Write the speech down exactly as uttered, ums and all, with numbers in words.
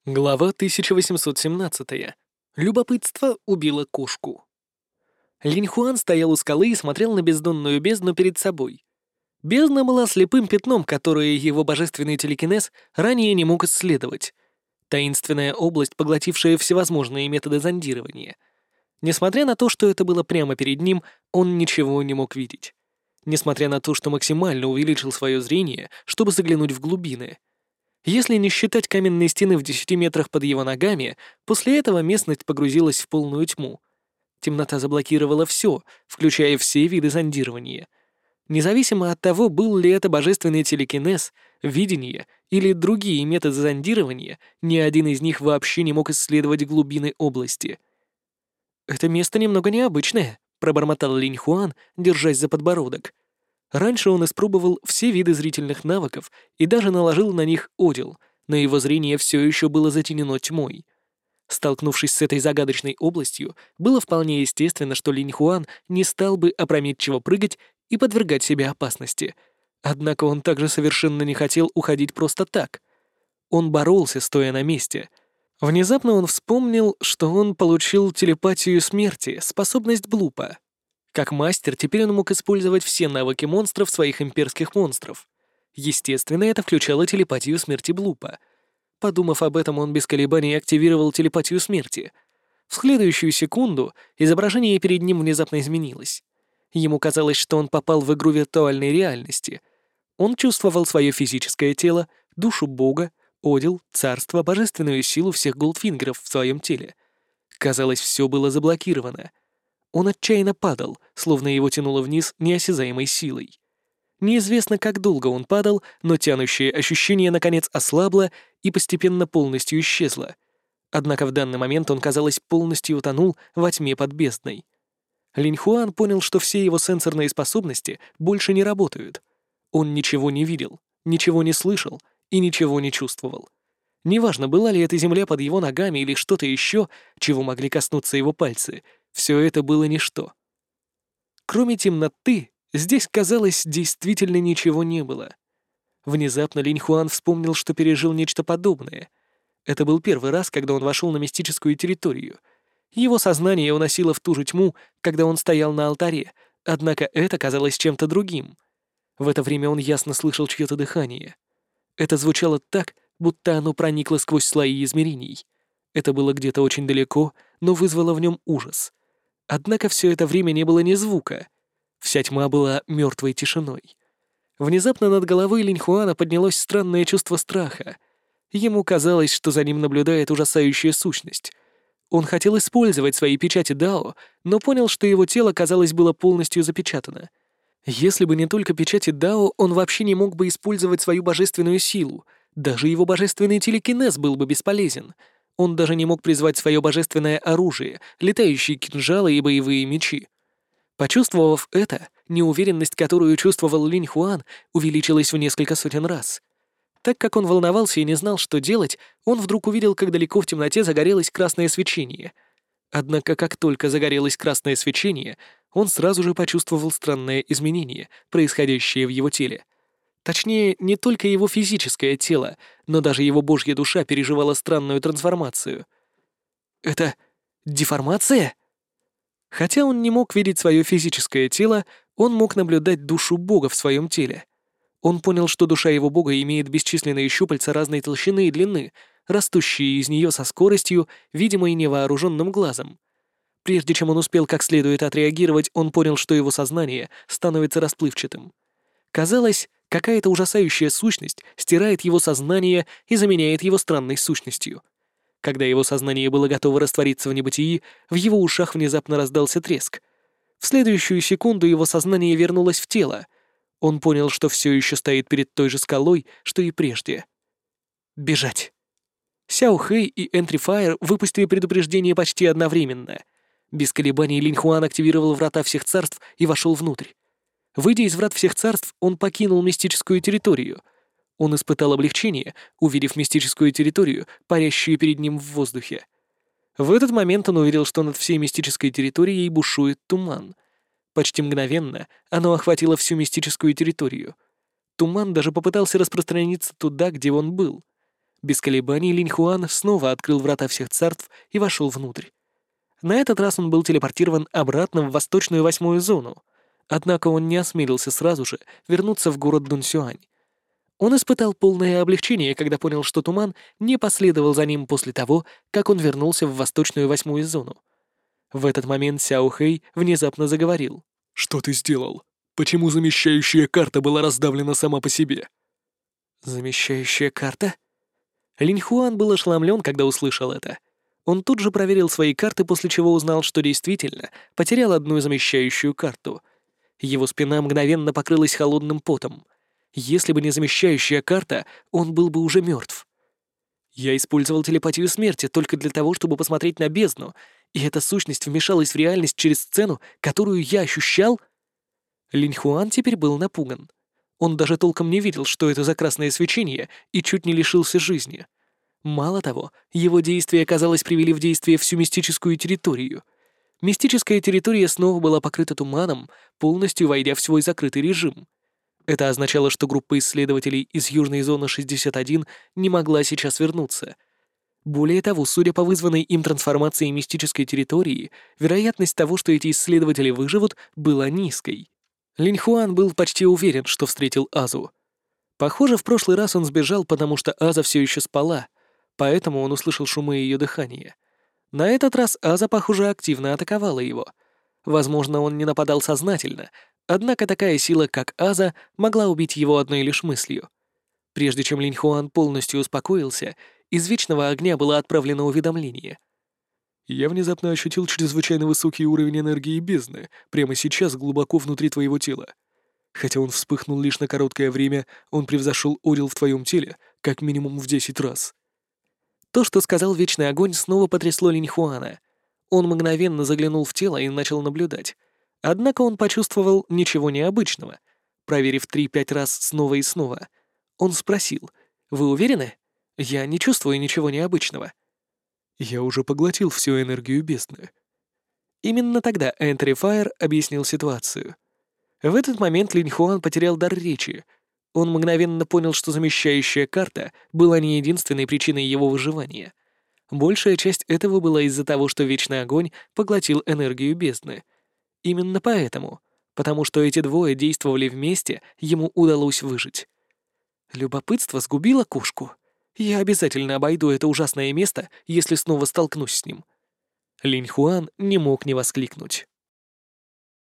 Глава тысяча восемьсот семнадцать. Любопытство убило кошку. Линь Хуан стоял у скалы и смотрел на бездонную бездну перед собой. Бездна была слепым пятном, которое его божественный телекинез ранее не мог исследовать. Таинственная область, поглотившая всевозможные методы зондирования. Несмотря на то, что это было прямо перед ним, он ничего не мог видеть. Несмотря на то, что максимально увеличил свое зрение, чтобы заглянуть в глубины. Если не считать каменные стены в десяти метрах под его ногами, после этого местность погрузилась в полную тьму. Темнота заблокировала все, включая все виды зондирования. Независимо от того, был ли это божественный телекинез, видение или другие методы зондирования, ни один из них вообще не мог исследовать глубины области. «Это место немного необычное», — пробормотал Линь Хуан, держась за подбородок. Раньше он испробовал все виды зрительных навыков и даже наложил на них одел, но его зрение все еще было затенено тьмой. Столкнувшись с этой загадочной областью, было вполне естественно, что Линь Хуан не стал бы опрометчиво прыгать и подвергать себя опасности. Однако он также совершенно не хотел уходить просто так. Он боролся, стоя на месте. Внезапно он вспомнил, что он получил телепатию смерти, способность Блупа. Как мастер, теперь он мог использовать все навыки монстров своих имперских монстров. Естественно, это включало телепатию смерти Блупа. Подумав об этом, он без колебаний активировал телепатию смерти. В следующую секунду изображение перед ним внезапно изменилось. Ему казалось, что он попал в игру виртуальной реальности. Он чувствовал свое физическое тело, душу бога, одел, царство, божественную силу всех голдфингеров в своем теле. Казалось, все было заблокировано. Он отчаянно падал, словно его тянуло вниз неосязаемой силой. Неизвестно, как долго он падал, но тянущее ощущение наконец ослабло и постепенно полностью исчезло. Однако в данный момент он, казалось, полностью утонул во тьме под бездной. Линь Хуан понял, что все его сенсорные способности больше не работают. Он ничего не видел, ничего не слышал и ничего не чувствовал. Неважно, была ли это земля под его ногами или что-то еще, чего могли коснуться его пальцы — все это было ничто. Кроме темноты, здесь, казалось, действительно ничего не было. Внезапно Линь Хуан вспомнил, что пережил нечто подобное. Это был первый раз, когда он вошел на мистическую территорию. Его сознание уносило в ту же тьму, когда он стоял на алтаре, однако это казалось чем-то другим. В это время он ясно слышал чье-то дыхание. Это звучало так, будто оно проникло сквозь слои измерений. Это было где-то очень далеко, но вызвало в нем ужас. Однако все это время не было ни звука. Вся тьма была мертвой тишиной. Внезапно над головой Линь Хуана поднялось странное чувство страха. Ему казалось, что за ним наблюдает ужасающая сущность. Он хотел использовать свои печати Дао, но понял, что его тело, казалось, было полностью запечатано. Если бы не только печати Дао, он вообще не мог бы использовать свою божественную силу. Даже его божественный телекинез был бы бесполезен. Он даже не мог призвать свое божественное оружие, летающие кинжалы и боевые мечи. Почувствовав это, неуверенность, которую чувствовал Линь Хуан, увеличилась в несколько сотен раз. Так как он волновался и не знал, что делать, он вдруг увидел, как далеко в темноте загорелось красное свечение. Однако, как только загорелось красное свечение, он сразу же почувствовал странное изменение, происходящее в его теле. Точнее, не только его физическое тело, но даже его божья душа переживала странную трансформацию. Это деформация? Хотя он не мог видеть свое физическое тело, он мог наблюдать душу бога в своем теле. Он понял, что душа его бога имеет бесчисленные щупальца разной толщины и длины, растущие из нее со скоростью, видимой невооруженным глазом. Прежде чем он успел как следует отреагировать, он понял, что его сознание становится расплывчатым. Казалось, какая-то ужасающая сущность стирает его сознание и заменяет его странной сущностью. Когда его сознание было готово раствориться в небытии, в его ушах внезапно раздался треск. В следующую секунду его сознание вернулось в тело. Он понял, что все еще стоит перед той же скалой, что и прежде. Бежать. Сяо Хэй и Энтри Файер выпустили предупреждение почти одновременно. Без колебаний Линь Хуан активировал врата всех царств и вошел внутрь. Выйдя из врат всех царств, он покинул мистическую территорию. Он испытал облегчение, увидев мистическую территорию, парящую перед ним в воздухе. В этот момент он увидел, что над всей мистической территорией бушует туман. Почти мгновенно оно охватило всю мистическую территорию. Туман даже попытался распространиться туда, где он был. Без колебаний Линь Хуан снова открыл врата всех царств и вошел внутрь. На этот раз он был телепортирован обратно в восточную восьмую зону, однако он не осмелился сразу же вернуться в город Дунсюань. Он испытал полное облегчение, когда понял, что туман не последовал за ним после того, как он вернулся в восточную восьмую зону. В этот момент Сяо Хэй внезапно заговорил. «Что ты сделал? Почему замещающая карта была раздавлена сама по себе?» «Замещающая карта?» Линь Хуан был ошеломлен, когда услышал это. Он тут же проверил свои карты, после чего узнал, что действительно потерял одну замещающую карту. Его спина мгновенно покрылась холодным потом. Если бы не замещающая карта, он был бы уже мертв. Я использовал телепатию смерти только для того, чтобы посмотреть на бездну, и эта сущность вмешалась в реальность через сцену, которую я ощущал. Линь Хуан теперь был напуган. Он даже толком не видел, что это за красное свечение, и чуть не лишился жизни. Мало того, его действия, казалось, привели в действие всю мистическую территорию. Мистическая территория снова была покрыта туманом, полностью войдя в свой закрытый режим. Это означало, что группа исследователей из Южной зоны шестьдесят один не могла сейчас вернуться. Более того, судя по вызванной им трансформации мистической территории, вероятность того, что эти исследователи выживут, была низкой. Линь Хуан был почти уверен, что встретил Азу. Похоже, в прошлый раз он сбежал, потому что Аза все еще спала, поэтому он услышал шумы ее дыхания. На этот раз Аза, похоже, активно атаковала его. Возможно, он не нападал сознательно, однако такая сила, как Аза, могла убить его одной лишь мыслью. Прежде чем Линь Хуан полностью успокоился, из Вечного Огня было отправлено уведомление. «Я внезапно ощутил чрезвычайно высокий уровень энергии бездны прямо сейчас глубоко внутри твоего тела. Хотя он вспыхнул лишь на короткое время, он превзошел Орил в твоем теле как минимум в десять раз». То, что сказал Вечный Огонь, снова потрясло Линь Хуана. Он мгновенно заглянул в тело и начал наблюдать. Однако он почувствовал ничего необычного. Проверив три-пять раз снова и снова, он спросил: «Вы уверены? Я не чувствую ничего необычного». «Я уже поглотил всю энергию бездны». Именно тогда Entry Fire объяснил ситуацию. В этот момент Линь Хуан потерял дар речи. Он мгновенно понял, что замещающая карта была не единственной причиной его выживания. Большая часть этого была из-за того, что Вечный Огонь поглотил энергию бездны. Именно поэтому, потому что эти двое действовали вместе, ему удалось выжить. Любопытство сгубило кошку. Я обязательно обойду это ужасное место, если снова столкнусь с ним. Линь Хуан не мог не воскликнуть.